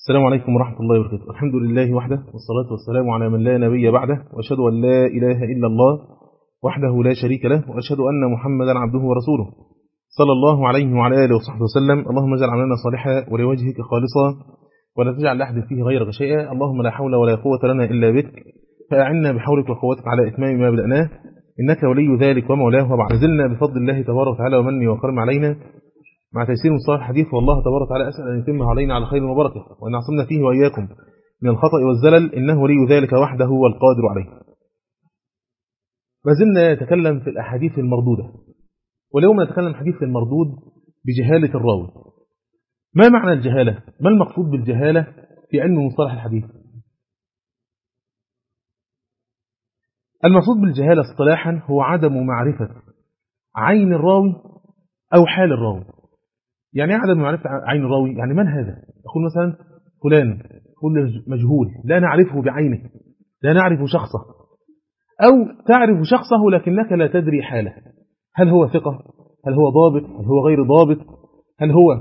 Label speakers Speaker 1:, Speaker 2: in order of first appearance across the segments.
Speaker 1: السلام عليكم ورحمة الله وبركاته. الحمد لله وحده، والصلاة والسلام على من لا نبي بعده، وأشهد أن لا إله إلا الله وحده لا شريك له، وأشهد أن محمدا عبده ورسوله صلى الله عليه وعلى آله وصحبه وسلم. اللهم اجعل عملنا صالحا ولوجهك خالصا ولا تجعل لأحد فيه غيرك شيئا. اللهم لا حول ولا قوة لنا إلا بك، فأعنا بحولك وقوتك على إتمام ما بدأناه، إنك ولي ذلك ومولاه. وبعد زلنا بفضل الله تبارك وتعالى ومنه وكرم علينا مع تيسير مصطلح الحديث، والله تبارك وتعالى أسأل أن يتمه علينا على خير وبركة، وأن يعصمنا فيه وإياكم من الخطأ والزلل، إنه ولي ذلك وحده والقادر عليه. ما زلنا نتكلم في الأحاديث المردودة، واليوم نتكلم الحديث المردود بجهالة الراوي. ما معنى الجهالة؟ ما المقصود بالجهالة في علم مصطلح الحديث؟ المقصود بالجهالة اصطلاحا هو عدم معرفة عين الراوي أو حال الراوي. يعني عدم معرفة عين الراوي، يعني من هذا؟ يقول مثلا فلان، كل مجهول لا نعرفه بعينه، لا نعرف شخصه، أو تعرف شخصه لكنك لا تدري حاله. هل هو ثقة؟ هل هو ضابط؟ هل هو غير ضابط؟ هل هو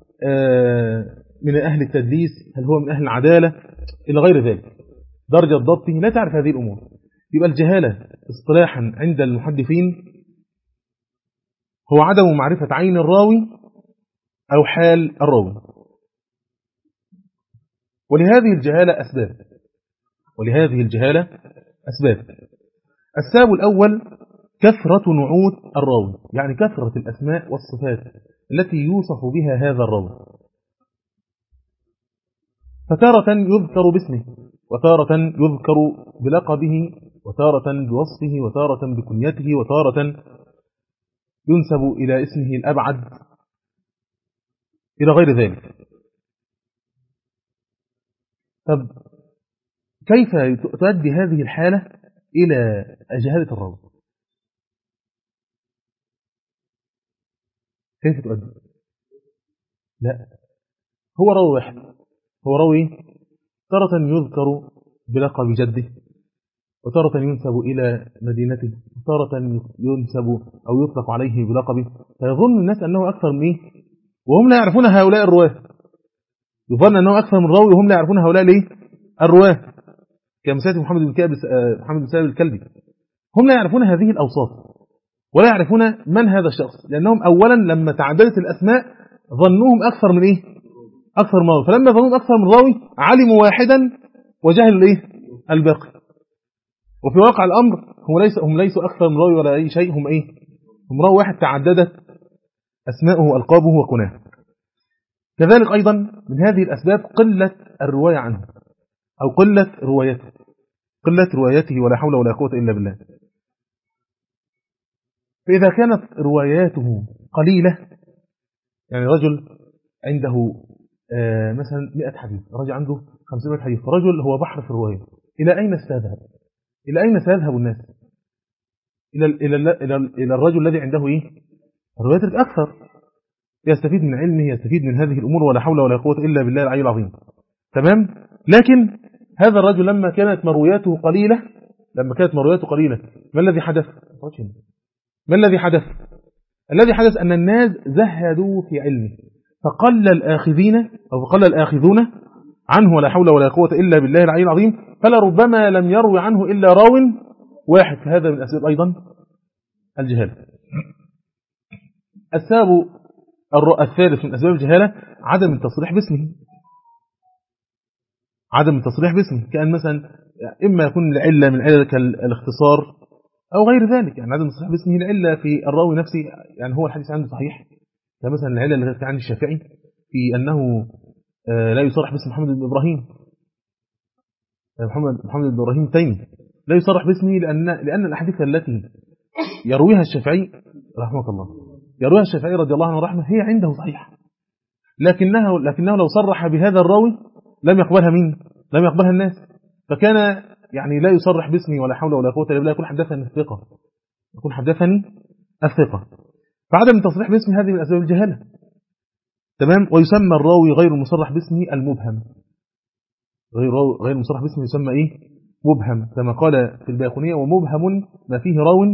Speaker 1: من أهل التدليس؟ هل هو من أهل العدالة؟ إلى غير ذلك. درجة ضبطه لا تعرف هذه الأمور. يبقى الجهالة اصطلاحا عند المحدثين هو عدم معرفة عين الراوي أو حال الراوي. ولهذه الجهالة أسباب. السبب الأول كثرة نعوت الراوي، يعني كثرة الأسماء والصفات التي يوصف بها هذا الراوي، فتارة يذكر باسمه، وتارة يذكر بلقبه، وتارة بوصفه، وتارة بكنيته، وتارة ينسب إلى اسمه الأبعد، إلى غير ذلك. طب كيف تؤدي هذه الحالة إلى جهالة الراوي؟ كيف تؤدي؟ لا، هو راوي واحد، هو راوي تارة يذكر بلقب جده، وتارة ينسب إلى مدينته، وتارة ينسب أو يطلق عليه بلقبه، فيظن الناس أنه أكثر من إيه؟ وهم لا يعرفون هؤلاء الرواة. يظن أنه أكثر من راوي وهم لا يعرفون هؤلاء ليه؟ الرواة، كمثال محمد بن سالم الكلبي. هم لا يعرفون هذه الأوصاف، ولا يعرفون من هذا الشخص، لأنهم أولا لما تعددت الأسماء ظنوهم أكثر من إيه؟ أكثر من راوي، فلما ظنوهم أكثر من راوي علموا واحدا وجهلوا الإيه؟ الباقي. وفي واقع الأمر هم ليسوا أكثر من راوي ولا أي شيء، هم إيه؟ هم راوي واحد تعددت أسماؤه وألقابه وكناه. كذلك أيضا من هذه الأسباب قلة الرواية عنه، أو قلة روايته، ولا حول ولا قوة إلا بالله. فإذا كانت رواياته قليلة، يعني رجل عنده مثلا 100 حديث، رجل عنده 500 حديث، رجل هو بحر في الرواية، إلى أين سيذهب؟ إلى أين سيذهب الناس؟ إلى الرجل الذي عنده إيه؟ الروايات الأكثر، يستفيد من علمه، يستفيد من هذه الأمور، ولا حول ولا قوة إلا بالله العلي العظيم. تمام؟ لكن هذا الرجل لما كانت مروياته قليلة، ما الذي حدث؟ الذي حدث أن الناس زهدوا في علمه، فقل الآخذون عنه، ولا حول ولا قوة إلا بالله العلي العظيم. فلربما لم يروي عنه إلا راو واحد. فهذا من أسباب أيضا الجهالة. السبب الثالث من أسباب الجهالة عدم التصريح باسمه. كأن مثلا إما يكون العلة من علة الاختصار أو غير ذلك، يعني عدم التصريح باسمه العلة في الراوي نفسه، يعني هو الحديث عنده صحيح، مثلا العلة اللي كانت عن الشافعي في أنه لا يصرح باسم محمد بن إبراهيم، محمد بن إبراهيم التيمي، لا يصرح باسمه لأن الأحاديث التي يرويها الشافعي رحمه الله، يرويها الشافعي رضي الله عنه ورحمه، هي عنده صحيحة، لكنه لو صرح بهذا الراوي لم يقبلها الناس، فكان يعني لا يصرح باسمه، ولا حول ولا قوة إلا بالله، يقول حدثني الثقة. فعدم التصريح باسمه هذه من أسباب الجهالة. تمام. ويسمى الراوي غير المصرح باسمه المبهم، غير المصرح باسمه يسمى إيه؟ مبهم، كما قال في البيقونية: ومبهم ما فيه راو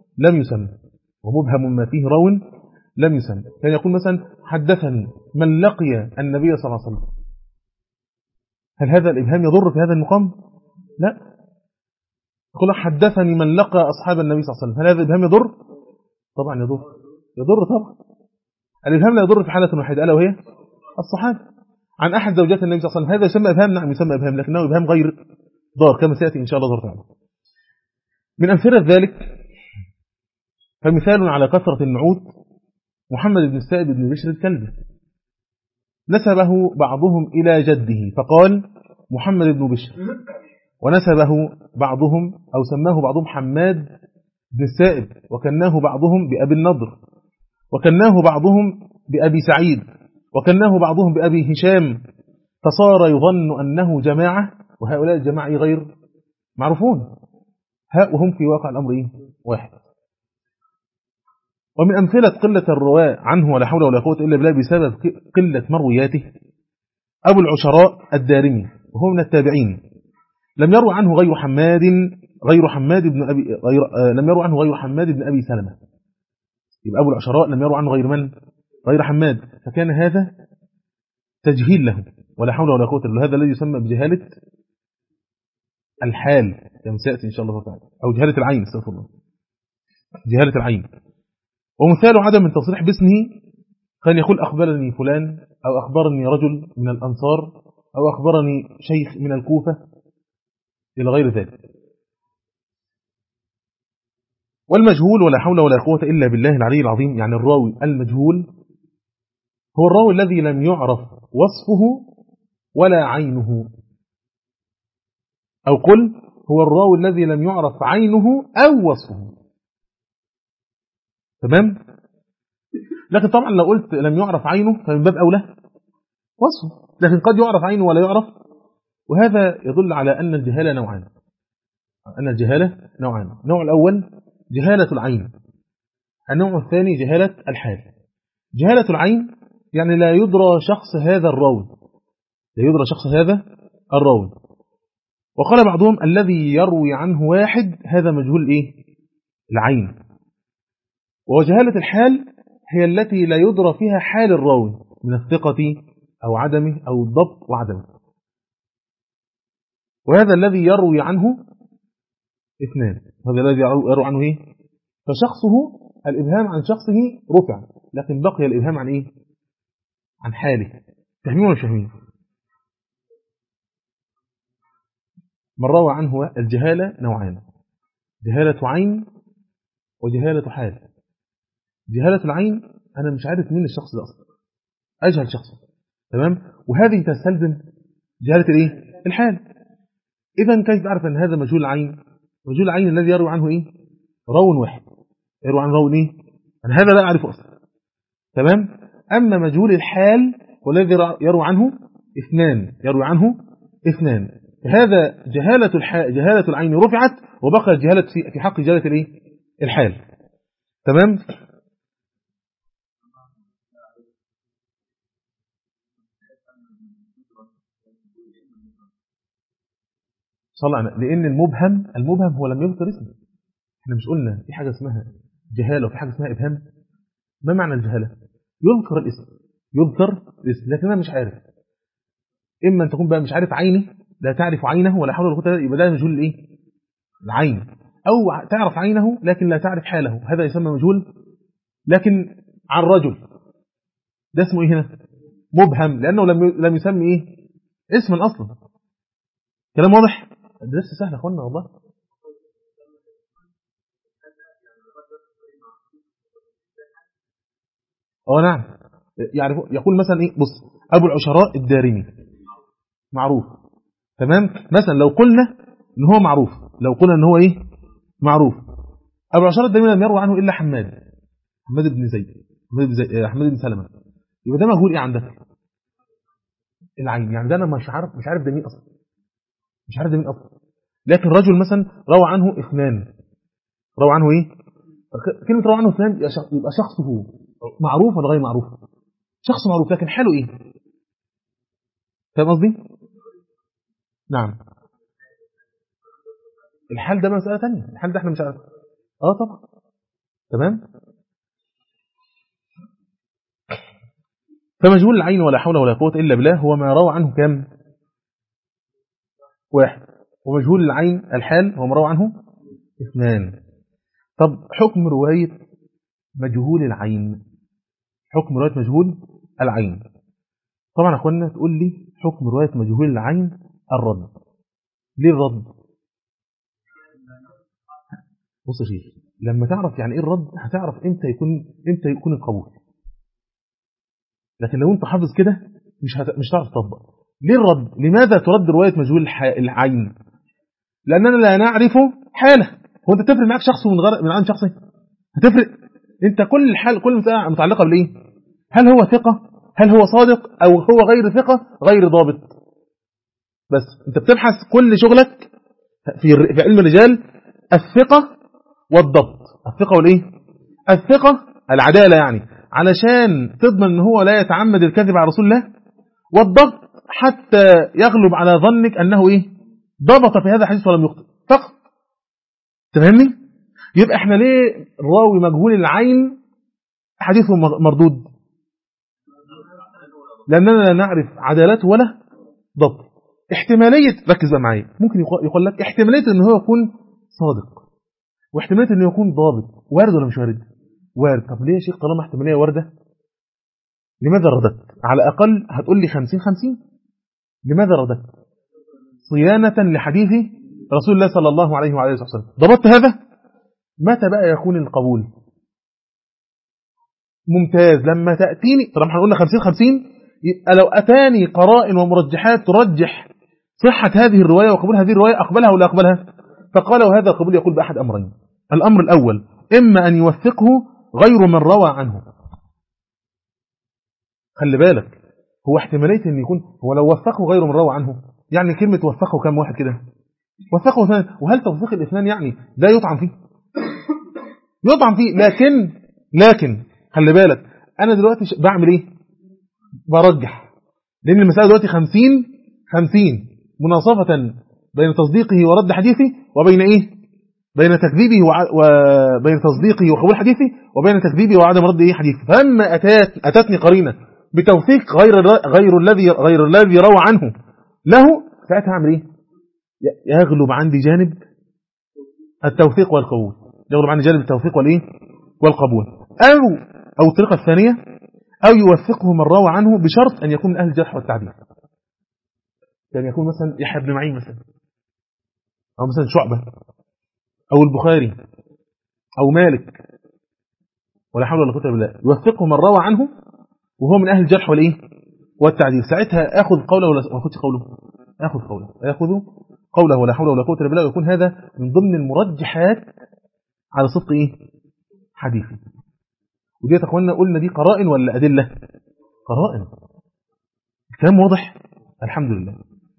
Speaker 1: لم يسمى. كان يقول مثلا: حدثني من لقي النبي صلى الله عليه وسلم، هل هذا الإبهام يضر في هذا المقام؟ لا. يقول حدثني من لقى أصحاب النبي صلى الله عليه وسلم، هل هذا الإبهام يضر؟ طبعا يضر، يضر طبعا. الإبهام لا يضر في حالة واحدة ألا وهي الصحابة عن أحد زوجات النبي صلى الله عليه وسلم، هذا يسمى إبهام؟ نعم يسمى إبهام، لكنه إبهام غير ضار كما سيأتي إن شاء الله تعالى. من أمثلة ذلك فمثال على كثرة النعوت محمد بن السائب بن بشر الكلبي، نسبه بعضهم إلى جده فقال محمد بن بشر، ونسبه بعضهم أو سماه بعضهم حماد بن السائب، وكناه بعضهم بأبي النضر، وكناه بعضهم بأبي سعيد، وكناه بعضهم بأبي هشام، فصار يظن أنه جماعة، وهؤلاء الجماعة غير معروفون، وهم في واقع الأمر واحد. ومن أمثلة قلة الرواة عنه ولا حول ولا قوة إلا بالله بسبب قلة مروياته أبو العشراء الدارمي، وهو من التابعين، لم يروى عنه غير حماد بن أبي لم يروى عنه غير حماد بن أبي سلمة. يبقى أبو العشراء لم يروى عنه غير من؟ غير حماد، فكان هذا تجهيل له ولا حول ولا قوة إلا بالله. هذا الذي يسمى بجهالة الحال كما سيأتي إن شاء الله تعالى، أو جهالة العين، استغفر الله، جهالة العين. ومثال عدم التصريح باسمه كان يقول أخبرني فلان، أو أخبرني رجل من الأنصار، أو أخبرني شيخ من الكوفة إلى غير ذلك. والمجهول ولا حول ولا قوة إلا بالله العلي العظيم، يعني الراوي المجهول هو الراوي الذي لم يعرف وصفه ولا عينه، أو قل هو الراوي الذي لم يعرف عينه أو وصفه. تمام؟ لكن طبعا لو قلت لم يعرف عينه فمن باب أولى وصفه، لكن قد يعرف عينه ولا يعرف، وهذا يدل على أن الجهالة نوعان. النوع الأول جهالة العين، النوع الثاني جهالة الحال. جهالة العين يعني لا يدرى شخص هذا الراوي، وقال بعضهم الذي يروي عنه واحد هذا مجهول العين. وجهالة الحال هي التي لا يدرى فيها حال الراوي من الثقة أو عدمه أو الضبط وعدمه، وهذا الذي يروي عنه اثنان، هذا الذي يروي عنه فشخصه الإبهام عن شخصه رفع، لكن بقي الإبهام عن حاله. فاهمين ولا مش فاهمين؟ من روى عنه الجهالة نوعان، جهالة عين وجهالة حال. جهالة العين أنا مش عارف مين الشخص ده أصلا، أجهل شخص، تمام، وهذه تستلزم جهالة الحال. إذا كيف أعرف أن هذا مجهول العين؟ مجهول العين الذي يروي عنه راو واحد، يروي عنه راو أنا هذا لا أعرفه أصلا، تمام. أما مجهول الحال والذي يروي عنه اثنان، فهذا جهالة العين رفعت، وبقى الجهالة في حق جهالة الحال، تمام. صلى على، لأن المبهم هو لم يذكر اسمه. احنا مش قلنا في حاجة اسمها جهالة وفي حاجة اسمها إبهام؟ ما معنى الجهالة؟ يذكر الاسم لكن أنا مش عارف، إما أن تكون بقى مش عارف عينه، لا تعرف عينه ولا حول ولا قوة، يبقى ده مجهول العين، أو تعرف عينه لكن لا تعرف حاله، هذا يسمى مجهول. لكن عن رجل ده اسمه هنا؟ مبهم، لأنه لم يسمي اسما أصلا. كلام واضح؟ الدرس سهل يا أخوانا والله. نعم، يقول مثلا بص، أبو العشراء الدارمي معروف، تمام. مثلا لو قلنا ان هو معروف، معروف، ابو العشراء الدارمي لم يروى عنه الا حماد بن زيد، حماد بن سلمة، يبقى ده مجهول عندك العين، يعني ده انا مش عارف ده مين اصلا، لكن رجل مثلا روى عنه اثنان، كلمة روى عنه اثنان يبقى شخصه معروف ولا غير معروف؟ شخص معروف لكن حاله فاهم قصدي؟ نعم. الحال ده مسألة ثانيه، الحال ده احنا مش عارف. طبعا، تمام. فمجهول العين ولا حول ولا قوة إلا بالله هو ما روى عنه كم؟ واحد. ومجهول العين الحال هو مروى عنه 2. طب حكم رواية مجهول العين، حكم رواية مجهول العين. طبعا أخوانا تقول لي حكم رواية مجهول العين الرد. ليه الرد؟ بص يا شيخ، لما تعرف يعني ايه الرد هتعرف امتى يكون القبول. لكن لو انت حافظ كده مش هتعرف تطبق. ليه الرد؟ لماذا ترد رواية مجهول العين؟ لأننا لا نعرف حاله. هو انت تفرق معك شخص من عن شخصه؟ هتفرق؟ انت كل الحال كل مسألة متعلقة بالايه؟ هل هو ثقة؟ هل هو صادق؟ او هو غير ثقة غير ضابط؟ بس انت بتبحث كل شغلك في علم الرجال الثقة والضبط. الثقة والايه؟ الثقة العدالة يعني علشان تضمن ان هو لا يتعمد الكذب على رسول الله، والضبط حتى يغلب على ظنك انه ايه؟ ضبط في هذا الحديث ولم يخطئ فقط. تفهمني؟ يبقى احنا ليه راوي مجهول العين حديثه مردود؟ لاننا لا نعرف عدالته ولا ضبط. احتمالية، ركز بقى معايا، ممكن يقول لك احتمالية ان هو يكون صادق واحتمالية انه يكون ضابط، وارد ولا مش وارد؟ وارد. طب ليه يا شيخ طالما احتمالية واردة لماذا رددت؟ على الاقل هتقول لي 50-50. لماذا رددت؟ صيانة لحديث رسول الله صلى الله عليه وعلى اله وسلم. ضبطت هذا؟ متى بقى يكون القبول؟ ممتاز. لما تأتيني، طالما احنا قلنا 50-50، يبقى لو أتاني قرائن ومرجحات ترجح صحة هذه الرواية وقبول هذه الرواية أقبلها ولا أقبلها؟ فقال وهذا القبول يقول بأحد أمرين. الأمر الأول إما أن يوثقه غير من روى عنه. خلي بالك، هو احتمالية أن يكون هو لو وثقه غير من روى عنه، يعني كلمة وثقه كم واحد كده؟ وثقه اثنان. وهل توثيق الاثنان يعني لا يطعن فيه؟ يطعن فيه، لكن خلي بالك، أنا دلوقتي بعمل إيه؟ برجح، لأن المسألة دلوقتي 50-50 مناصفة بين تصديقه ورد حديثه وبين إيه؟ بين تكذيبه وبين تصديقه وقبول حديثه وبين تكذيبه وعدم رد إيه حديثه. فأما أتتني قرينة بتوثيق غير الذي روى عنه له، ساعتها أعمل إيه؟ يغلب عندي جانب التوثيق والقبول، يغلب عندي جانب التوثيق والإيه؟ والقبول. أو الطريقة الثانية، أو يوثقه من روى عنه بشرط أن يكون من أهل الجرح والتعديل. يعني يكون مثلا يحيى بن معين مثلا، أو مثلا شعبة، أو البخاري، أو مالك، ولا حول ولا قوة إلا بالله، يوثقه من روى عنه وهو من أهل الجرح والإيه؟ والتعديل. ساعتها آخذ قوله ولا أخذ قوله؟ آخذ قوله ولا حول ولا قوة إلا بالله، ويكون هذا من ضمن المرجحات على صدق إيه؟ حديثي. ودي يا اخواننا قلنا دي قرائن ولا أدلة؟ قرائن. الكلام واضح؟ الحمد لله.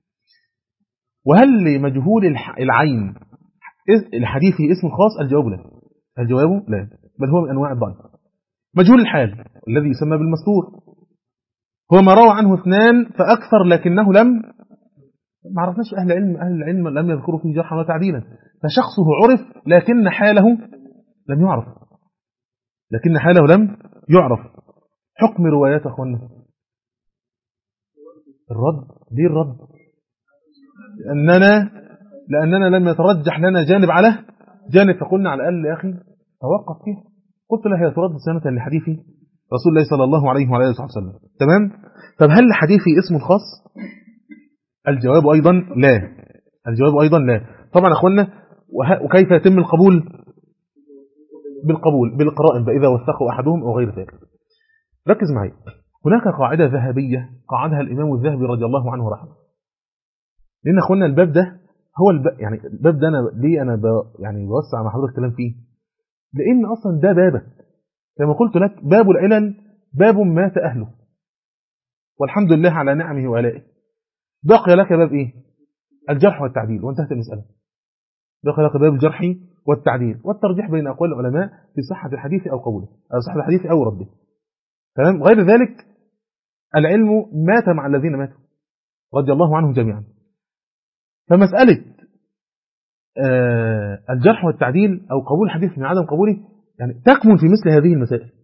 Speaker 1: وهل لمجهول العين الحديث اسم خاص؟ الجواب لا، بل هو من أنواع الضعف. مجهول الحال الذي يسمى بالمستور هو ما روى عنه 2 فأكثر لكنه لم، ما عرفناش أهل العلم لم يذكروا فيه جرحا وتعديلا، فشخصه عرف لكن حاله لم يعرف. حكم روايات أخوانا الرد. ليه الرد؟ لأننا لم يترجح لنا جانب على جانب، فقلنا على الأقل يا أخي توقف فيها. قلت له هي ترد سنة لحديث رسول الله صلى الله عليه وعلى اله وسلم. تمام. طب هل لحديثي اسم خاص؟ الجواب أيضا لا. طبعا أخوانا، وكيف يتم القبول؟ بالقرائن إذا وثقوا أحدهم أو غير ذلك. ركز معي، هناك قاعدة ذهبية قاعدها الإمام الذهبي رضي الله عنه رحمه. لأن أخوانا الباب ده هو يعني الباب ده أنا يعني بوسع مع حضرتك الكلام فيه، لأن أصلا ده بابك كما قلت لك، باب العلل باب مات أهله والحمد لله على نعمه وآلائه. بقي لك باب إيه؟ الجرح والتعديل، وانتهت المسألة. بقي لك باب الجرح والتعديل والترجيح بين أقوال العلماء في صحة الحديث أو قبوله، أو صحة الحديث أو رده. تمام. غير ذلك العلم مات مع الذين ماتوا رضي الله عنهم جميعا. فمسألة الجرح والتعديل أو قبول الحديث من عدم قبوله يعني تكمن في مثل هذه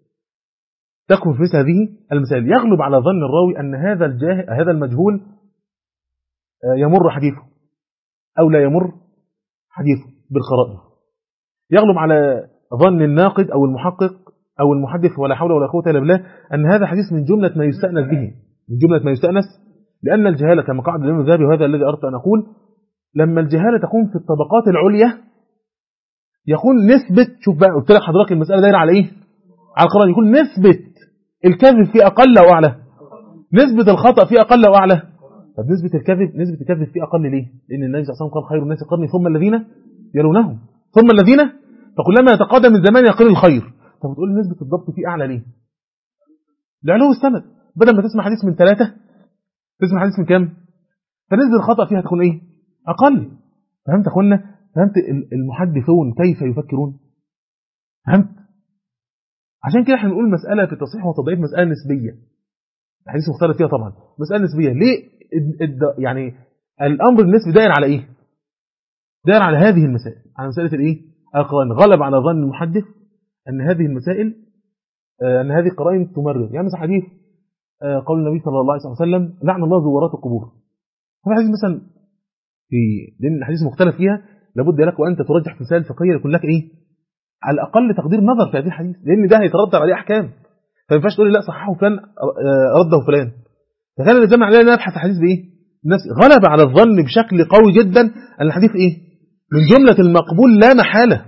Speaker 1: المسائل. يغلب على ظن الراوي أن هذا المجهول يمر حديثه، أو لا يمر حديثه بالقرائن. يغلب على ظن الناقد أو المحقق أو المحدث ولا حول ولا قوة إلا بالله أن هذا حديث من جملة ما يستأنس به، من جملة ما يستأنس، لأن الجهالة كما قاعد الإمام الذهبي، وهذا الذي أردت أن أقول، لما الجهالة تكون في الطبقات العليا يكون نسبة، شوف بقى قلت لك حضرتك المسألة دايرة على إيه؟ على القرآن. يكون نسبة الكذب في أقل أو أعلى، نسبة الخطأ في أقل أو أعلى. طب نسبة الكذب في أقل ليه؟ لأن النبي صلى الله عليه وسلم قال خير الناس قرني ثم الذين يلونهم ثم الذين، فكلما يتقدم الزمان يقل الخير. طب بتقول نسبة الضبط في أعلى ليه؟ لعلو السند. بدل ما تسمع حديث من 3 تسمع حديث من كام؟ فنسبة الخطأ فيها تكون إيه؟ أقل. فهمت أخوانا؟ فهمت المحدثون كيف يفكرون؟ فهمت؟ عشان كده احنا نقول مسألة في التصحيح والتضعيف مسألة نسبية. الحديث مختلف فيها طبعا، مسألة نسبية. ليه؟ يعني الأمر النسبي دائر على إيه؟ دائر على هذه المسائل، على مسألة الإيه؟ القرائن. غلب على ظن المحدث أن هذه المسائل، أن هذه القرائن تمرر. يعني مثلا حديث قول النبي صلى الله عليه وسلم لعن الله زوارات القبور. هذا حديث مثلا لأن الحديث مختلف فيها، لابد لك وأنت ترجح في مسائل فقهية يكون لك إيه؟ على الأقل تقدير نظر في هذه الحديث، لأن ده هيترتب عليه أحكام. فما ينفعش تقول لي لا صححه فلان رده فلان. فكان الجمع علينا نبحث الحديث بإيه؟ نفسي. غلب على الظن بشكل قوي جدا أن الحديث إيه؟ من جملة المقبول لا محالة،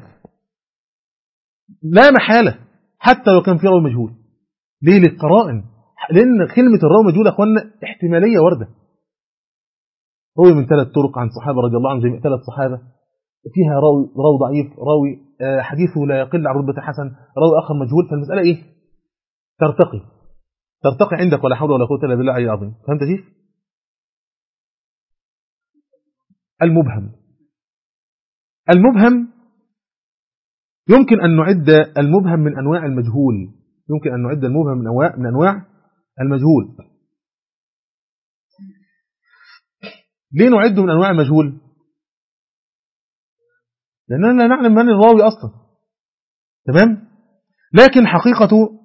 Speaker 1: لا محالة، حتى لو كان في راوي مجهول. ليه؟ للقرائن. لأن كلمة الراوي مجهول يا أخوانا احتمالية واردة. روي من 3 طرق عن صحابة رضي الله عنهم، 3 صحابة، فيها راوي ضعيف، راوي حديثه لا يقل عن رتبة حسن، راوي آخر مجهول. فالمسألة إيه؟ ترتقي عندك ولا حول ولا قوة إلا بالله العظيم. فهمت كيف؟ المبهم يمكن أن نعد المبهم من أنواع المجهول. يمكن أن نعد المبهم من أنواع المجهول. ليه نعده من أنواع المجهول؟ لأننا لا نعلم من الراوي أصلا. تمام؟ لكن حقيقة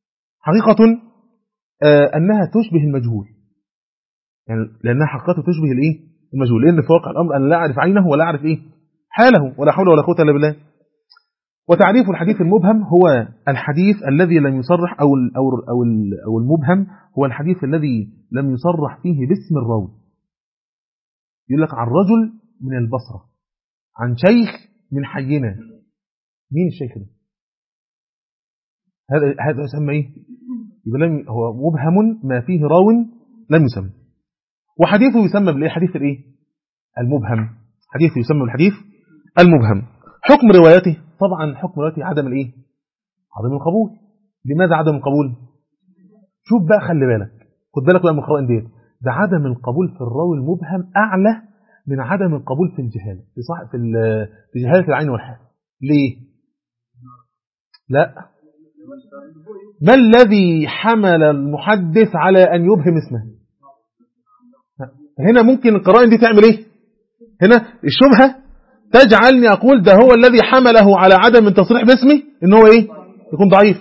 Speaker 1: أنها تشبه المجهول، يعني لأنها حقيقة تشبه الإيه؟ المجهول. لأن في واقع الأمر أنا لا أعرف عينه ولا أعرف إيه؟ حاله، ولا حول ولا قوة إلا بالله. وتعريف الحديث المبهم هو الحديث الذي لم يصرح أو المبهم هو الحديث الذي لم يصرح فيه باسم الراوي. يقول لك عن رجل من البصرة، عن شيخ من حينا. مين الشيخ ده؟ هذا يسمى ايه؟ يبقى هو مبهم ما فيه راو لم يسمى. وحديثه يسمى بالايه؟ حديث الايه؟ المبهم. حديثه يسمى بالحديث المبهم. حكم روايته، طبعا حكم روايته عدم الايه؟ عدم القبول. لماذا عدم القبول؟ شوف بقى، خلي بالك، خد بالك بقى من القرائن ديت. ده عدم القبول في الراوي المبهم اعلى من عدم القبول في الجهاله، في جهاله العين والحال. ليه؟ لا، ما الذي حمل المحدث على أن يبهم اسمه؟ هنا ممكن القرائن دي تعمل إيه؟ هنا الشبهة تجعلني أقول ده هو الذي حمله على عدم التصريح باسمه إن هو إيه؟ يكون ضعيف.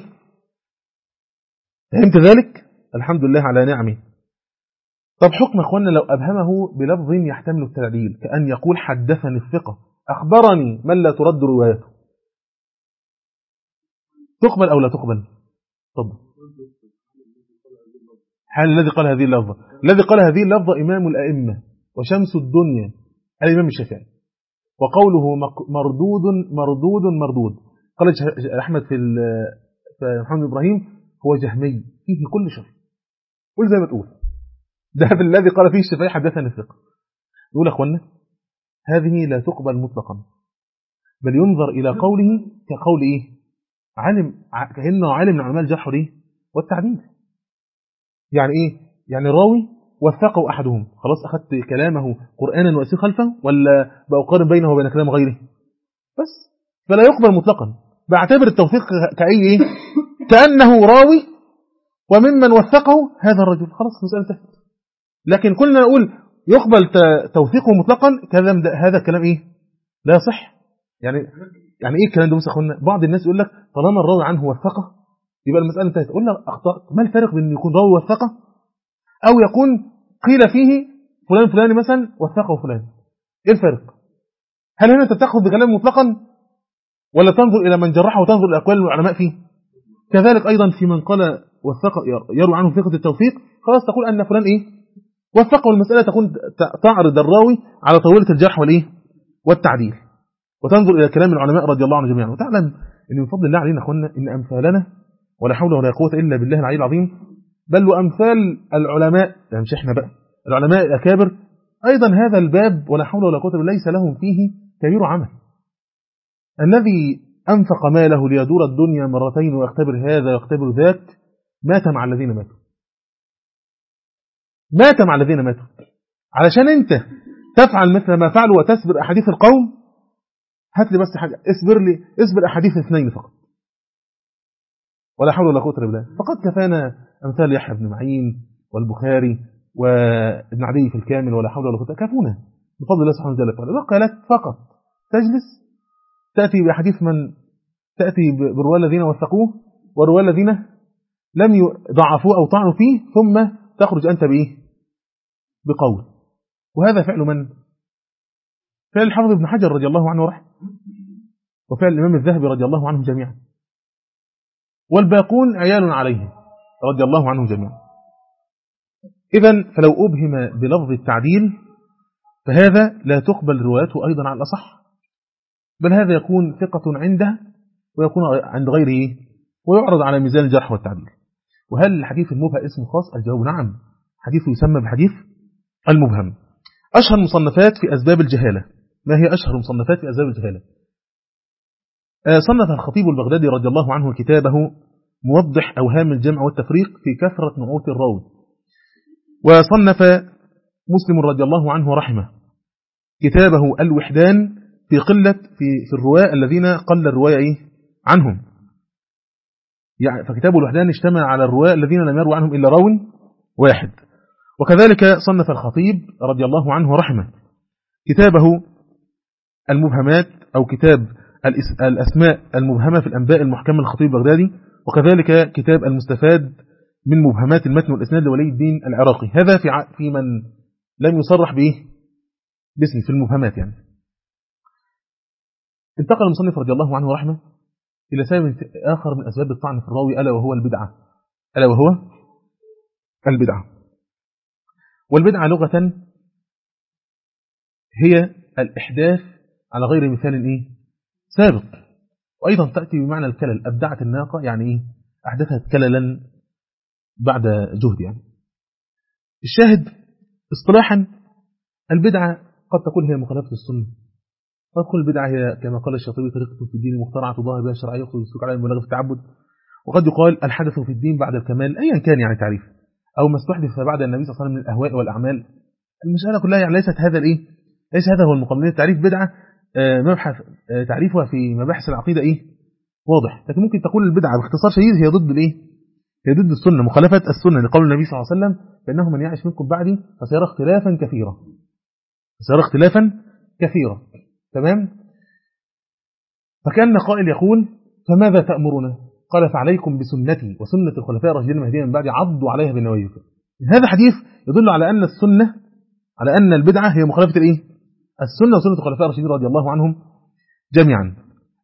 Speaker 1: فهمت ذلك؟ الحمد لله على نعمه. طب حكم أخوانا لو أبهمه بلفظ يحتمل التعديل، كأن يقول حدثني الثقة، أخبرني من لا ترد روايته، تقبل أو لا تقبل؟ طب حال الذي قال هذه اللفظة، الذي قال هذه اللفظة إمام الأئمة وشمس الدنيا الإمام الشافعي، وقوله مردود. قال أحمد في محمد إبراهيم هو جهمي فيه كل شر. قل زي ما تقول، ده الذي قال فيه الشافعي حدثني الثقة. يقول أخوانا هذه لا تقبل مطلقا، بل ينظر إلى قوله كقول إيه؟ كأنه عالم من علماء الجرح والتعديل. يعني إيه؟ يعني الراوي وثقه أحدهم، خلاص أخذت كلامه قرآنا وأسير خلفه، ولا بأقارن بينه وبين كلام غيره؟ بس فلا يقبل مطلقا. بعتبر التوثيق كأي إيه؟ كأنه راوي وممن وثقه هذا الرجل، خلاص مسألة انتهت. لكن كلنا نقول يقبل توثيقه مطلقا، هذا كلام إيه؟ لا يصح. يعني إيه الكلام ده؟ بص يا أخوانا، بعض الناس يقول لك طالما الراوي عنه وثقه يبقى المسألة انتهت. أقول لك أخطأت. ما الفرق بين يكون راوي وثقه أو يكون قيل فيه فلان فلاني مثلا وثقه فلان؟ إيه الفرق؟ هل هنا أنت بتأخذ بكلام مطلقا ولا تنظر إلى من جرحه وتنظر إلى أقوال العلماء فيه؟ كذلك أيضا في من قال وثق يروي عنه ثقة التوثيق، خلاص تقول أن فلان إيه وثقه. المسألة تكون تعرض الراوي على طاولة الجرح والإيه والتعديل، وتنظر إلى كلام العلماء رضي الله عنهم جميعا، وتعلم أن من فضل الله علينا أخوانا إن أمثالنا ولا حول ولا قوة إلا بالله العلي العظيم، بل وأمثال العلماء، يعني مش إحنا بقى، العلماء الأكابر أيضا هذا الباب ولا حول ولا قوة ليس لهم فيه كبير عمل. الذي أنفق ماله ليدور الدنيا مرتين ويختبر هذا ويختبر ذاك مات مع الذين ماتوا، مات مع الذين ماتوا. علشان أنت تفعل مثل ما فعلوا وتسبر أحاديث القوم، هات لي بس حاجة، اصبر أحاديث اثنين فقط ولا حول ولا قوة إلا بالله. فقد كفانا أمثال يحيى بن معين والبخاري وابن عدي في الكامل ولا حول ولا قوة، كفونا بفضل الله سبحانه وتعالى. بقى لك فقط تجلس تأتي بحديث من تأتي بالرواة الذين وثقوه والرواة الذين لم يضعفوه أو طعنوا فيه، ثم تخرج أنت بإيه بقول. وهذا فعل من؟ فعل الحافظ ابن حجر رضي الله عنه ورحمه، وفعل الإمام الذهبي رضي الله عنهم جميعا، والباقون عيال عليه رضي الله عنهم جميعا. إذن فلو أبهم بلفظ التعديل فهذا لا تقبل روايته أيضا على الأصح، بل هذا يكون ثقة عنده ويكون عند غيره ويعرض على ميزان الجرح والتعديل. وهل الحديث المبهم اسم خاص؟ الجواب نعم، حديث يسمى بحديث المبهم. أشهر مصنفات في أسباب الجهالة، ما هي أشهر مصنفات في أسباب الجهالة؟ صنف الخطيب البغدادي رضي الله عنه كتابه موضح أوهام الجمع والتفريق في كثرة نعوت الراوي. وصنف مسلم رضي الله عنه ورحمه كتابه الوحدان في قلة في الرواة الذين قل الرواية عنهم، يعني فكتاب الوحدان اشتمل على الرواة الذين لم يروا عنهم إلا راو واحد. وكذلك صنف الخطيب رضي الله عنه ورحمه كتابه المبهمات أو كتاب الأسماء المبهمة في الأنباء المحكمة للخطيب البغدادي، وكذلك كتاب المستفاد من مبهمات المتن والإسناد لولي الدين العراقي. هذا في من لم يصرح به باسم في المبهمات. يعني انتقل المصنف رضي الله عنه ورحمه إلى سبب آخر من أسباب الطعن في الراوي، ألا وهو البدعة، ألا وهو البدعة. والبدعة لغة هي الإحداث على غير مثال سابق، وأيضا تأتي بمعنى الكلل. أبدعت الناقة يعني أحدثت كللا بعد جهد. يعني الشاهد اصطلاحا البدعة قد تكون هي مخالفة السنة، قد تكون البدعة هي كما قال الشاطبي طريقة في الدين مخترعة تظاهر بها الشرعية يقصد السلوك على المبالغة في التعبد. وقد يقال الحدث في الدين بعد الكمال أيا كان يعني تعريف، أو ما استحدث بعد النبي صلى الله عليه وسلم من الأهواء والأعمال. المسألة كلها يعني ليست هذا ليس هذا هو المقام. التعريف بدعة مبحث تعريفها في مباحث العقيدة واضح، لكن ممكن تقول البدعة باختصار شديد هي ضد هي ضد السنة، مخالفة السنة لقول النبي صلى الله عليه وسلم فإنه من يعيش منكم بعدي فسيرى اختلافا كثيرا، سيرى اختلافا كثيرا. تمام. فكان قائل يقول فماذا تأمرنا؟ قال فعليكم بسنتي وسنة الخلفاء الراشدين المهديين من بعد عضوا عليها بالنواجذ. هذا حديث يدل على أن السنة، على أن البدعة هي مخالفة السنة وسنة الخلفاء الراشدين رضي الله عنهم جميعا.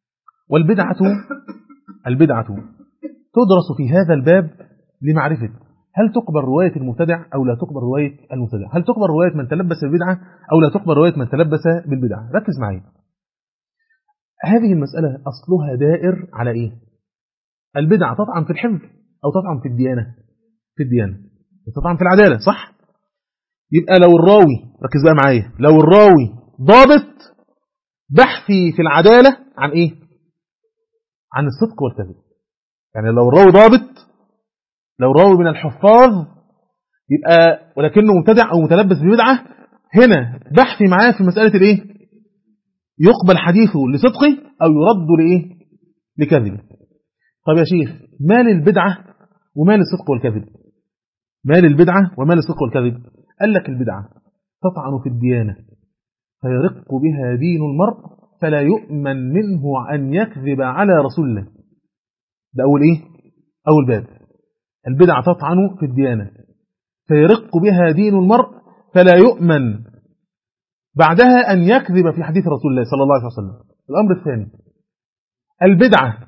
Speaker 1: والبدعة تدرس في هذا الباب لمعرفة هل تقبل رواية المبتدع أو لا تقبل رواية المبتدع، هل تقبل رواية من تلبس بالبدعة أو لا تقبل رواية من تلبس بالبدعة. ركز معي، هذه المسألة أصلها دائر على البدعة تطعن في الحفظ أو تطعن في الديانة، تطعن في العدالة، صح؟ يبقى لو الراوي، ركز بقى معايا، لو الراوي ضابط بحثي في العدالة عن عن الصدق والكذب. يعني لو الراوي ضابط، لو راوي من الحفاظ يبقى ولكنه مبتدع أو متلبس ببدعة، هنا بحثي معاه في مسألة يقبل حديثه لصدقه أو يرد لكذبه. طب يا شيخ، ما للبدعة وما للصدق والكذب؟ ما للبدعة وما للصدق والكذب؟ قال لك البدعة تطعن في الديانة فيرق بها دين المرء فلا يؤمن منه أن يكذب على رسول الله. ده أول باب. البدعة تطعن في الديانة فيرق بها دين المرء فلا يؤمن بعدها أن يكذب في حديث رسول الله صلى الله عليه وسلم. الأمر الثاني، البدعة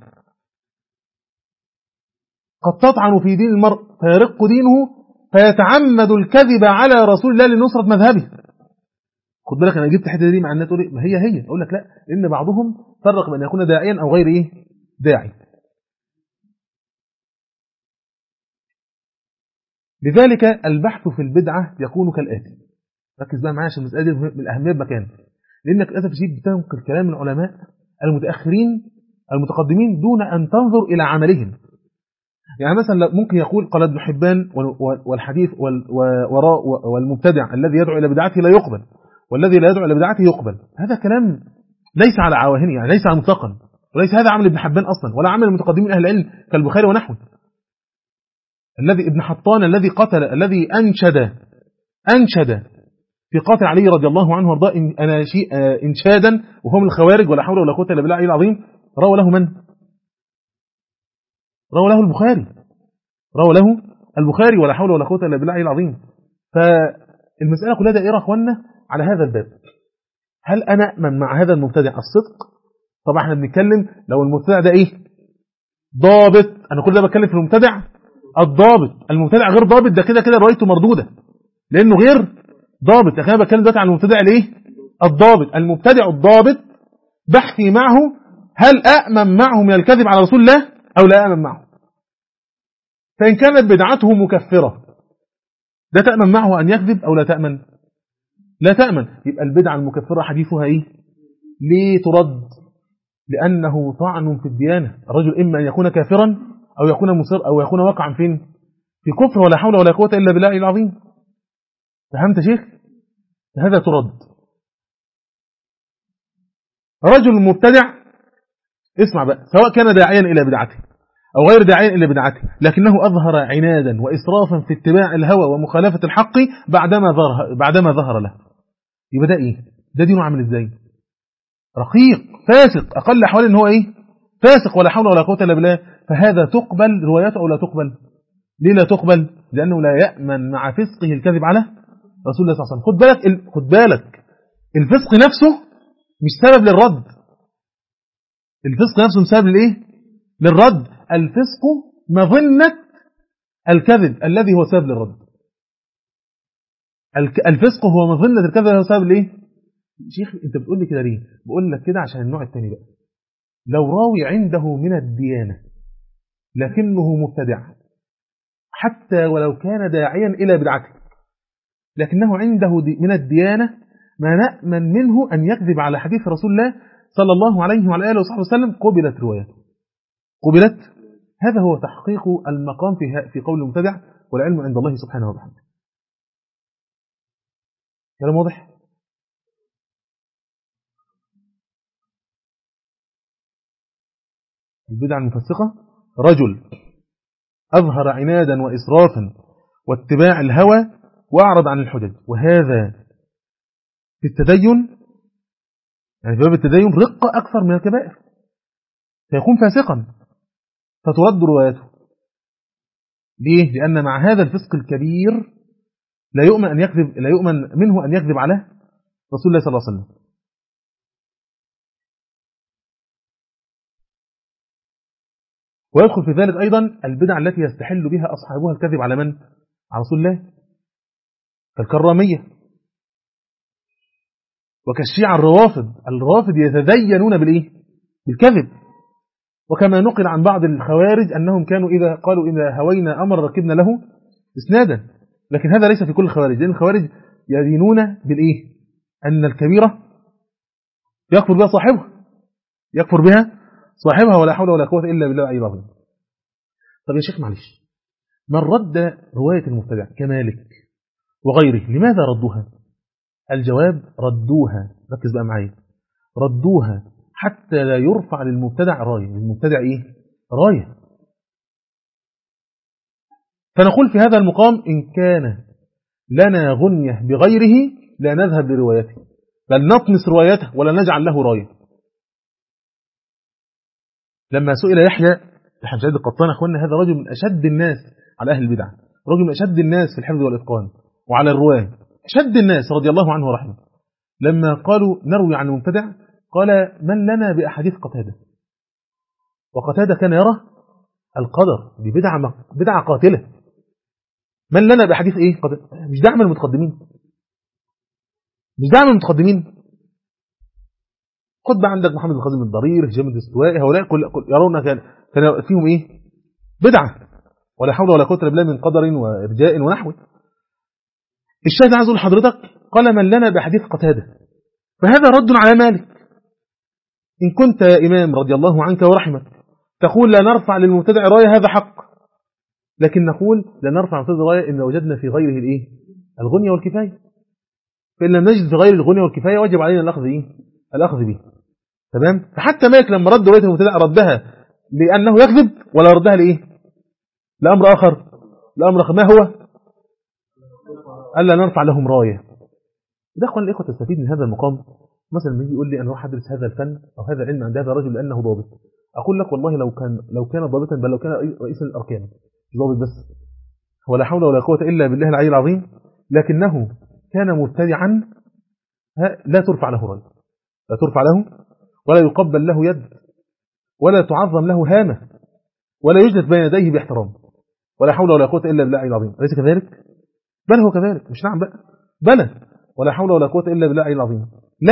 Speaker 1: قد تطعن في دين المرء فيرق دينه فيتعمد الكذب على رسول الله لنصرة مذهبه. خد بالك، أنا جبت الحته دي مع الناس تقول ما هي أقول لك لا، إن بعضهم فرق بين يكون داعيا أو غير داعي. لذلك البحث في البدعة يكون كالآتي. ركز بقى معايا عشان المسألة دي من الأهمية بمكان، لأنك للأسف الشديد بتنقل كلام العلماء المتأخرين المتقدمين دون أن تنظر إلى عملهم. يعني مثلا ممكن يقول قال ابن حبان والحديث والمبتدع الذي يدعو إلى بدعته لا يقبل، والذي لا يدعو إلى بدعته يقبل. هذا كلام ليس على عواهنه، يعني ليس على مطلقا، وليس هذا عمل ابن حبان أصلا ولا عمل المتقدمين أهل العلم كالبخاري ونحوه. الذي ابن حطان الذي قتل، الذي أنشد في قاتل علي رضي الله عنه وارضاه إنشادا وهم الخوارج ولا حول ولا قوة إلا بالله العلي العظيم، روى له من؟ روى له البخاري ولا حول ولا قوة إلا بالله العلي العظيم. فالمسألة كلها دائرة أخوانا على هذا الباب. هل أنا أأمن مع هذا المبتدع الصدق؟ طبعا احنا بنتكلم لو المبتدع ده ضابط. أنا كل ده بتكلم في المبتدع الضابط. المبتدع غير ضابط ده كده روايته مردودة لأنه غير ضابط. لكن أنا بتكلم دلوقتي عن المبتدع الضابط. المبتدع الضابط بحثي معه هل أأمن معه من الكذب على رسول الله أو لا أأمن معه. فإن كانت بدعته مكفرة ده تأمن معه أن يكذب أو لا تأمن؟ لا تأمن. يبقى البدعة المكفرة حديثها ليه ترد؟ لأنه طعن في الديانة. الرجل إما أن يكون كافرا أو يكون مصر أو يكون واقعا في كفر ولا حول ولا قوة إلا بالله العظيم. فهمت شيخ؟ هذا ترد. رجل مبتدع اسمع بقى، سواء كان داعيا إلى بدعته أو غير داعيا إلى بدعته، لكنه أظهر عنادا وإسرافا في اتباع الهوى ومخالفة الحق بعدما ظهر له، يبقى ده ده دينه عامل إزاي؟ رقيق فاسق، أقل أحوال إن هو فاسق ولا حول ولا قوة إلا بالله. فهذا تقبل روايته أو لا تقبل؟ ليه لا تقبل؟ لأنه لا يأمن مع فسقه الكذب على رسول الله صلى الله عليه وسلم. خد بالك الفسق نفسه مش سبب للرد. الفسق نفسه مش سبب للرد. الفسق مظنة الكذب الذي هو سبب للرد. الفسق هو مظنة الكذب الذي هو سبب شيخ انت بتقول لي كده ليه؟ بقول لك كده عشان النوع الثاني بقى. لو راوي عنده من الديانة لكنه مبتدع حتى ولو كان داعيا إلى بدعته، لكنه عنده من الديانة ما نأمن منه أن يكذب على حديث رسول الله صلى الله عليه وعلى آله وصحبه وسلم، قبلت روايته. قبلت. هذا هو تحقيق المقام في قول المبتدع، والعلم عند الله سبحانه وتعالى. كلام واضح؟ البدعة المفسقة رجل أظهر عنادا وإسرافا واتباع الهوى وأعرض عن الحجج، وهذا في التدين، يعني في باب التدين رقة أكثر من الكبائر، فيكون فاسقا فترد روايته. ليه؟ لأن مع هذا الفسق الكبير لا يؤمن منه أن يكذب على رسول الله صلى الله عليه وسلم. ويدخل في ذلك أيضا البدع التي يستحل بها أصحابها الكذب على من؟ على رسول الله، كالكرامية وكالشيعة الروافض يتدينون بالكذب. وكما نقل عن بعض الخوارج أنهم كانوا إذا قالوا إذا هوينا أمر ركبنا له إسنادا، لكن هذا ليس في كل الخوارج، لأن الخوارج يدينون أن الكبيرة يكفر بها صاحبها ولا حول ولا قوة إلا بالله العلي العظيم. طب يا شيخ معلش، من رد رواية المبتدع كمالك وغيره لماذا ردوها؟ الجواب ردوها، ركز بقى معايا، ردوها حتى لا يرفع للمبتدع راية. للمبتدع راية. فنقول في هذا المقام إن كان لنا غنية بغيره لا نذهب لروايته، بل نطمس روايته ولا نجعل له راية. لما سئل يحيى بن سعيد القطان، أخوانا هذا رجل من أشد الناس على أهل البدع، رجل من أشد الناس في الحفظ والإتقان وعلى الرواية، أشد الناس رضي الله عنه ورحمه. لما قالوا نروي عن المبتدع قال من لنا بأحاديث قتادة، وقتادة كان يرى القدر، دي بدعة قاتلة. من لنا بأحاديث إيه؟ مش دعم المتقدمين، مش دعم المتقدمين. خد بقى عندك محمد الخازن الضرير، هشام الدستوائي، هؤلاء كل يرون كان فيهم إيه؟ بدعة، ولا حول ولا قوة إلا بالله من قدر وإرجاء ونحوه. الشاهد عايز أقول لحضرتك قال من لنا بأحاديث قتادة، فهذا رد على مالك. إن كنت يا إمام رضي الله عنك ورحمك تقول لا نرفع للمبتدع راية، هذا حق، لكن نقول لا نرفع للمبتدع راية إن وجدنا في غيره الإيه؟ الغنية والكفاية. فإن لم نجد في غير الغنية والكفاية وجب علينا الأخذ إيه؟ الأخذ به. تمام؟ فحتى مالك لما رد رواية المبتدع ردها لأنه يكذب، ولا ردها لإيه؟ لأمر آخر. ما هو؟ ألا نرفع لهم راية. ده أخوان الإخوة تستفيد من هذا المقام. مثلا يجي يقول لي أنا راح أدرس هذا الفن أو هذا العلم عند هذا الرجل لأنه ضابط، أقول لك والله لو كان ضابطا، بل لو كان رئيس الأركان ضابط بس، ولا حول ولا قوة إلا بالله العلي العظيم، لكنه كان مبتدعا، لا ترفع له راية، لا ترفع له، ولا يقبل له يد، ولا تعظم له هامة، ولا يجلس بين يديه باحترام، ولا حول ولا قوة إلا بالله العلي العظيم. أليس كذلك؟ بل هو كذلك، مش نعم بقى، بلى، ولا حول ولا قوة إلا بالله العلي العظيم.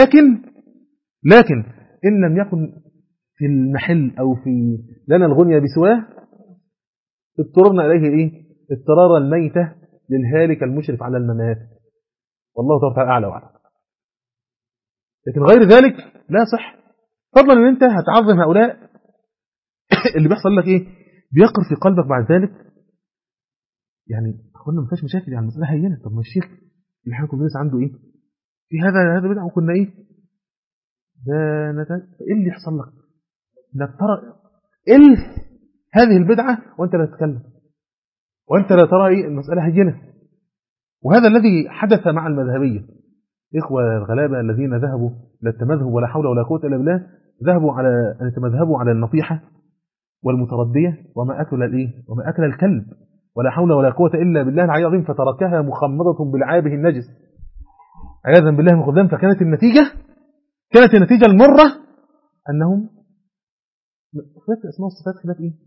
Speaker 1: لكن إن لم يكن في المحل أو في لنا الغنية بسواه اضطررنا إليه إيه؟ اضطرار الميتة للهالك المشرف على الممات، والله تعالى أعلى وأعلم. لكن غير ذلك لا صح، فضلا أن أنت هتعظم هؤلاء اللي بيحصل لك إيه؟ بيقر في قلبك بعد ذلك. يعني أخوانا ما فيهاش مشاكل، يعني المسألة هينة. طب ما الشيخ اللي احنا كنا عنده إيه؟ في هذا بدعة، وكنا إيه؟ ده إيه اللي يحصل لك؟ إنك ترى إلف هذه البدعة وأنت لا تتكلم، وأنت لا ترى إيه؟ المسألة هينة. وهذا الذي حدث مع المذهبية. إخوة الغلابة الذين ذهبوا للتمذهب، ولا حول ولا قوة إلا بالله، ذهبوا على أن يتمذهبوا على النصيحة والمتردية وما أكل الإيه؟ وما أكل الكلب، ولا حول ولا قوة إلا بالله العلي العظيم، فتركها مخمضة بالعابه النجس عياذا بالله من خذلان. فكانت النتيجة المرة أنهم خلاف أسماء والصفات، خلاف إيه؟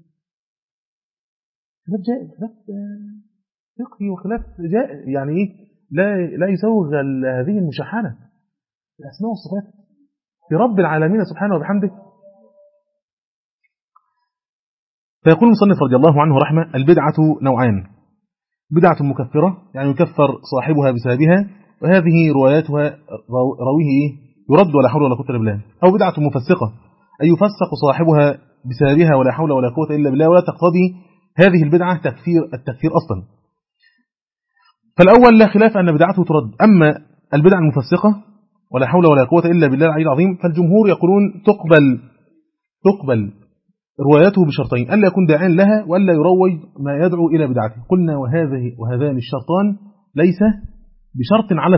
Speaker 1: خلاف جائز، خلاف فقهي، وخلاف جائز، يعني إيه؟ لا يسوغ هذه المشاحنة الأسماء والصفات في رب العالمين سبحانه وبحمده. فيقول المصنف رضي الله عنه رحمة: البدعة نوعان: بدعة مكفرة يعني يكفر صاحبها بسببها، وهذه رواياتها رويه يرد ولا حول ولا قوة إلا بالله. أو بدعة مفسقة أي يفسق صاحبها بسببها ولا حول ولا قوة إلا بالله، ولا تقتضي هذه البدعة التكفير أصلا. فالأول لا خلاف أن بدعته ترد. أما البدعة المفسقة ولا حول ولا قوة إلا بالله العلي العظيم، فالجمهور يقولون تقبل روايته بشرطين: ألا يكون داعيا لها، وألا يروج ما يدعو إلى بدعته. قلنا وهذان الشرطان ليس بشرط على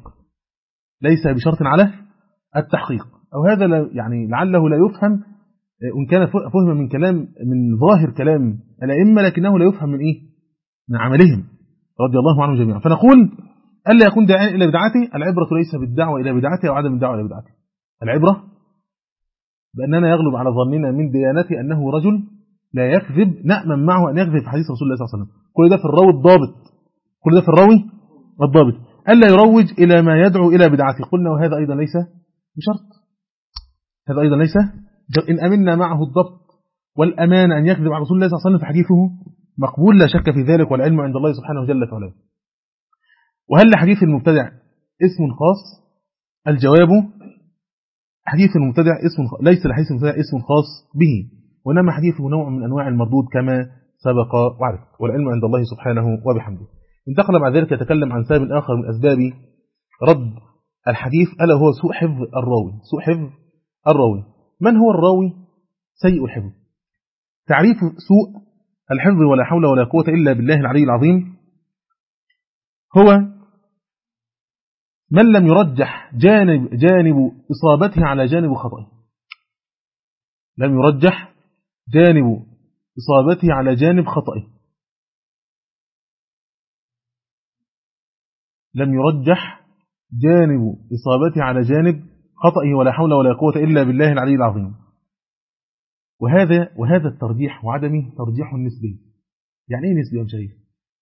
Speaker 1: التحقيق، أو هذا يعني لعله لا يفهم، وإن كان فهم من ظاهر كلام الأئمة، لكنه لا يفهم من إيه؟ من عملهم رضي الله عنهم جميعا. فنقول ألا يكون داعيا إلى بدعته. العبرة ليس بالدعوة إلى بدعته أو عدم الدعوة إلى بدعته، العبرة بأننا يغلب على ظننا من ديانته أنه رجل لا يكذب، نأمن معه أن يكذب في حديث رسول الله صلى الله عليه وسلم. كل ده في الراوي الضابط، ألا يروج إلى ما يدعو إلى بدعته. قلنا وهذا أيضا ليس بشرط، إن أمنا معه الضبط والأمان أن يكذب على رسول الله صلى الله عليه وسلم فحديثه مقبول لا شك في ذلك، والعلم عند الله سبحانه جل وعلا. وهل لحديث المبتدع اسم خاص؟ الجواب: حديث المبتدع ليس لحديث المبتدع اسم خاص به، وإنما حديثه نوع من أنواع المردود كما سبق وعرف، والعلم عند الله سبحانه وبحمده. انتقل بعد ذلك يتكلم عن سبب آخر من أسباب رد الحديث، ألا هو سوء حفظ الراوي. من هو الراوي سيء الحفظ؟ تعريف سوء الحفظ ولا حول ولا قوة إلا بالله العلي العظيم هو من لم يرجح جانب إصابته على جانب خطأه. لم يرجح جانب إصابته على جانب خطأه. لم يرجح جانب إصابته على جانب خطئه ولا حول ولا قوة إلا بالله العلي العظيم. وهذا الترجيح وعدمه ترجيح نسبي. يعني إيه نسبي يا شيخ؟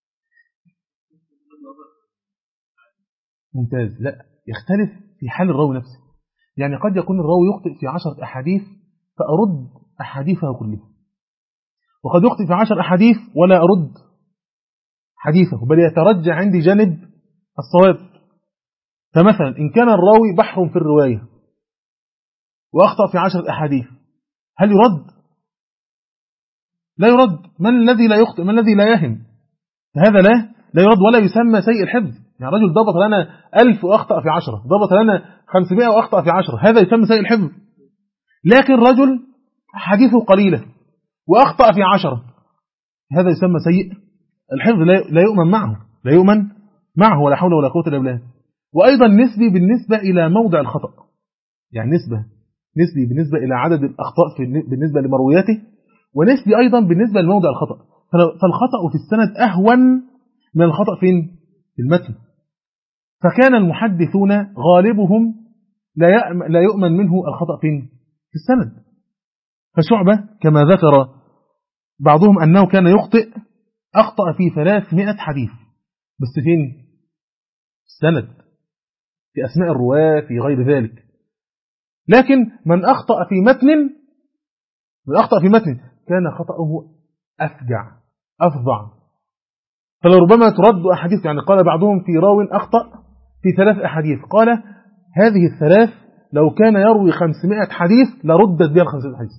Speaker 1: ممتاز. لا، يختلف في حال الراوي نفسه. يعني قد يكون الراوي يخطئ في 10 أحاديث فأرد أحاديثه كلها، وقد يخطئ في 10 أحاديث ولا أرد حديثه، بل يترجع عندي جانب الصواب. فمثلا إن كان الراوي بحر في الرواية وأخطأ في 10 أحاديث، هل يرد؟ لا يرد. من الذي لا يخطئ؟ من الذي لا يهم؟ فهذا لا يرد ولا يسمى سيء الحفظ. يعني رجل ضبط لنا 1000 وأخطأ في 10، ضبط لنا 500 وأخطأ في 10، هذا يسمى سيء الحفظ. لكن رجل حديثه قليلة وأخطأ في 10، هذا يسمى سيء الحفظ، لا يؤمن معه، لا يؤمن معه ولا حول ولا قوة إلا بالله. وأيضا نسبي بالنسبة إلى موضع الخطأ، يعني نسبي بالنسبة إلى عدد الأخطاء بالنسبة لمروياته، ونسبي أيضا بالنسبة لموضع الخطأ. فالخطأ في السند أهون من الخطأ فين؟ في المتن. فكان المحدثون غالبهم لا يؤمن منه الخطأ فين؟ في السند. فشعبة كما ذكر بعضهم أنه كان يخطئ، أخطأ في 300 حديث، بس فين؟ في السند، في أسماء الرواة، في غير ذلك. لكن من أخطأ في متن كان خطأه أفظع. فلربما ترد أحاديث. يعني قال بعضهم في راو أخطأ في 3 أحاديث، قال هذه ال3 لو كان يروي 500 حديث لردت بها ال500 حديث،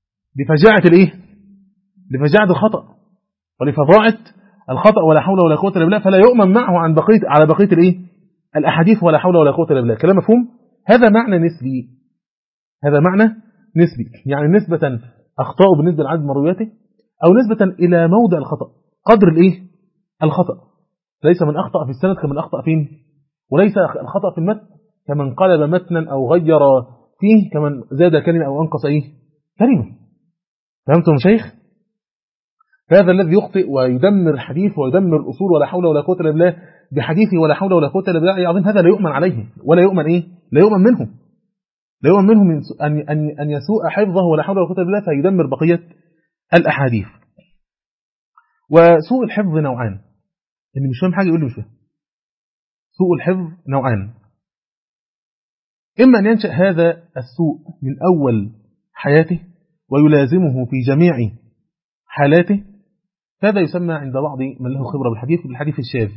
Speaker 1: لفجاعة الخطأ ولفظاعة الخطأ ولا حول ولا قوة إلا بالله، فلا يؤمن معه على بقية الأحاديث ولا حول ولا قوة إلا بالله. كلام مفهوم؟ هذا معنى نسبي، يعني نسبة أخطاء بالنسبة لعدد مروياته، أو نسبة إلى موضع الخطأ، قدر الخطأ. ليس من أخطأ في السند كمن أخطأ فين، وليس الخطأ في المتن كمن قلب متنا أو غير فيه، كمن زاد كلمة أو أنقص كلمة. فهمتم شيخ؟ فهذا الذي يخطئ ويدمر الحديث ويدمر الأصول ولا حول ولا قوة إلا بالله بحديثه ولا حول ولا قوة إلا بالله عظيم، هذا لا يؤمن عليه ولا يؤمن لا يؤمن منه من أن يسوء حفظه ولا حول ولا قوة إلا بالله فيدمر بقية الأحاديث. وسوء الحفظ نوعان، اللي مش فاهم حاجة يقول لي مش فاهم. سوء الحفظ نوعان، إما أن ينشأ هذا السوء من أول حياته ويلازمه في جميع حالاته، هذا يسمى عند بعض من له خبرة بالحديث الشاذ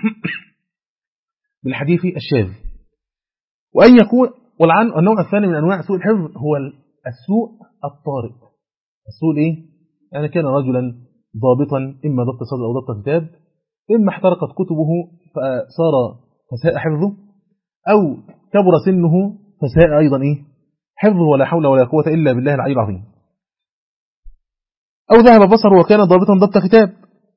Speaker 1: وأن يكون. والنوع الثاني من أنواع سوء الحفظ هو السوء الطارئ. السوء يعني كان رجلا ضابطا، إما ضبط صدر أو ضبط كتاب، إما احترقت كتبه فساء حفظه، أو كبر سنه فساء أيضا حفظه ولا حول ولا قوة إلا بالله العلي العظيم، أو ذهب بصره وكان ضابطا ضبط كتاب.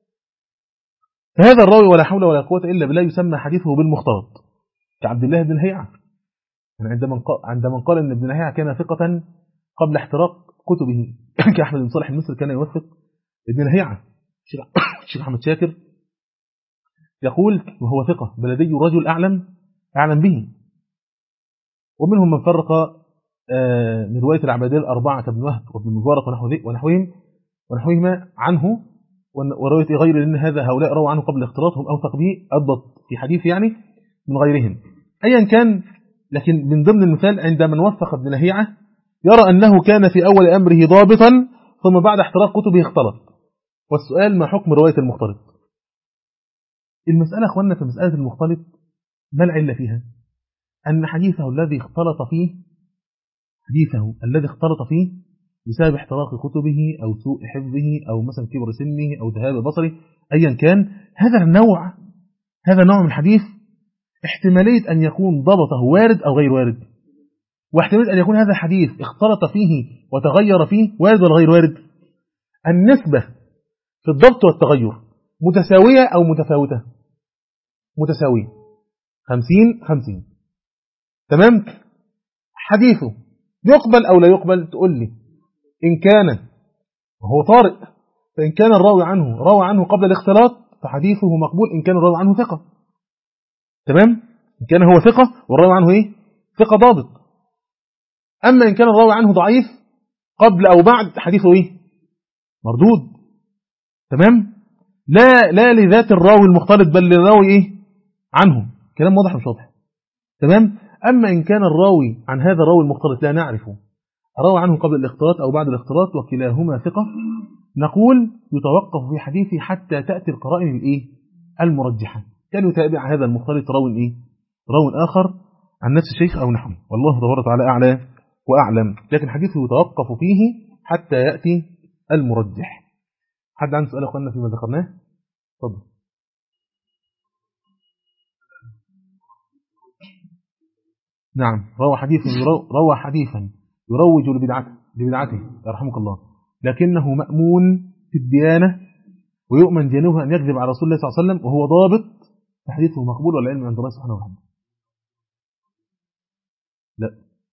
Speaker 1: فهذا الراوي ولا حول ولا قوة إلا بالله يسمى حديثه بالمختلط، كعبد الله بن لهيعة. عندما قال أن ابن لهيعة كان ثقة قبل احتراق كتبه، كأحمد بن صالح المصري كان يوثق ابن لهيعة. الشيخ أحمد شاكر يقول وهو ثقة بلدي رجل أعلم به. ومنهم من فرق من رواية العبادية الأربعة كابن وهب وابن المبارك ونحوهما عنه، ورواية غير لأن هؤلاء رووا عنه قبل اختلاطهم أوثق به أضبط في حديث يعني من غيرهم. أيا كان، لكن من ضمن المثال عند من وثق ابن لهيعة يرى أنه كان في أول أمره ضابطا ثم بعد احتراق كتبه اختلط. والسؤال ما حكم رواية المختلط؟ المسألة أخوانا في مسألة المختلط ما العلة فيها؟ أن حديثه الذي اختلط فيه بسبب احتراق كتبه أو سوء حفظه أو مثلا كبر سنه أو ذهاب بصره، أيا كان، هذا النوع من الحديث احتمالية أن يكون ضبطه وارد أو غير وارد، واحتمالية أن يكون هذا الحديث اختلط فيه وتغير فيه وارد ولا غير وارد. النسبة في الضبط والتغير متساوية أو متفاوتة؟ متساوية، 50-50. تمام؟ حديثه يقبل أو لا يقبل؟ تقول لي إن كان وهو طارئ، فإن كان الراوي روى عنه قبل الاختلاط فحديثه مقبول، إن كان الراوي عنه ثقة. تمام؟ إن كان هو ثقة والراوي عنه إيه؟ ثقة ضابط. أما إن كان الراوي عنه ضعيف قبل أو بعد حديثه إيه؟ مردود. تمام؟ لا لذات الراوي المختلط بل للراوي إيه؟ عنه. كلام واضح مش واضح؟ تمام؟ أما إن كان الراوي عن هذا الراوي المختلط لا نعرفه، الراوي عنه قبل الاختلاط أو بعد الاختلاط وكلاهما ثقة، نقول يتوقف في حديثه حتى تأتي القرائن الإيه؟ المرجحة. كان يتابع هذا المختلط راوي إيه؟ راوي آخر عن نفس الشيخ أو نحوه، والله تبارك وتعالى أعلى وأعلم. لكن حديثه يتوقف فيه حتى يأتي المرجح. حد عنده سؤال أخوانا فيما ذكرناه؟ تفضل. نعم، روى حديثا يروج لبدعته يرحمك الله، لكنه مأمون في الديانة ويؤمن جانبه أن يكذب على رسول الله صلى الله عليه وسلم وهو ضابط، فحديثه مقبول والعلم عند الله سبحانه وتعالى. لا،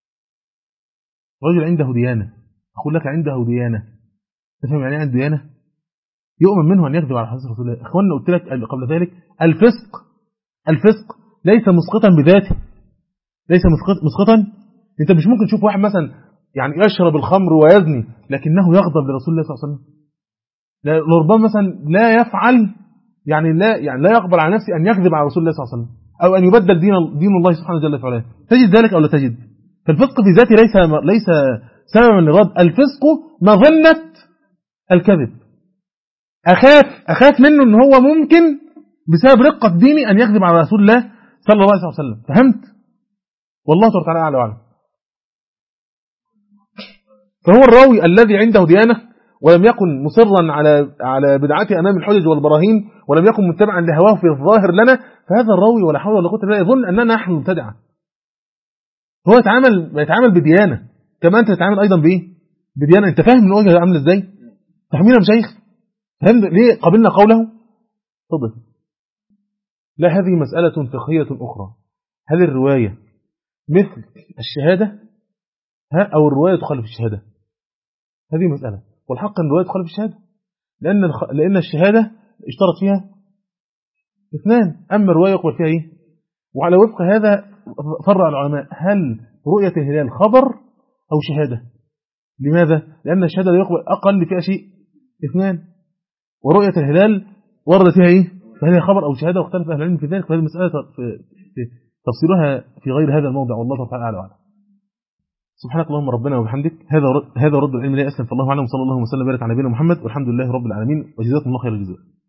Speaker 1: رجل عنده ديانة، أقول لك عنده ديانة، تفهم يعني عنده ديانة؟ يؤمن منه أن يكذب على حديث رسول الله. إخواننا قلت لك قبل ذلك الفسق ليس مسقطا بذاته، ليس مسقطا. أنت مش ممكن تشوف واحد مثلا يعني يشرب الخمر ويزني لكنه يغضب لرسول الله صلى الله عليه وسلم. لربما مثلا لا يفعل لا يقبل على نفسه أن يكذب على رسول الله صلى الله عليه وسلم أو أن يبدل دين الله سبحانه جل وعلا. تجد ذلك أو لا تجد؟ فالفسق في ذاته ليس سببا للرد. الفسق مظنة الكذب. أخاف منه أن هو ممكن بسبب رقة ديني أن يكذب على رسول الله صلى الله عليه وسلم. فهمت؟ والله تعالى أعلى وأعلم. فهو الراوي الذي عنده ديانة ولم يكن مصرا على بدعته أمام الحجج والبراهين ولم يكن متبعا لهواه في الظاهر لنا، فهذا الراوي ولا حول ولا قوة إلا بالله يظن أننا نحن مبتدعة. هو يتعامل بديانة كما أنت تتعامل أيضا بإيه؟ بديانة. أنت فاهم من وجهه عامل إزاي؟ فاهمين يا مشايخ؟ فهم ليه قبلنا قوله؟ تفضل. لا، هذه مسألة فقهية أخرى. هل الرواية مثل الشهادة أو الرواية تخالف الشهادة؟ هذه مسألة، والحق أن الرواية تخالف الشهادة لأن الشهادة اشترط فيها اثنان، أما الرواية يقبل فيها إيه؟ وعلى وفق هذا فرع العلماء هل رؤية الهلال خبر أو شهادة؟ لماذا؟ لأن الشهادة لا يقبل أقل فيها شيء اثنان، ورؤية الهلال وردت فيها إيه؟ فهل هي خبر أو شهادة؟ واختلف أهل العلم في ذلك، فهذه المسألة تفسيرها في غير هذا الموضع، والله تعالى أعلم. سبحانك اللهم ربنا وبحمدك، هذا رد العلم لا أسلم، فالله أعلم. صلى الله وسلم وبارك على نبينا محمد، والحمد لله رب العالمين، وجزاكم الله خير الجزاء.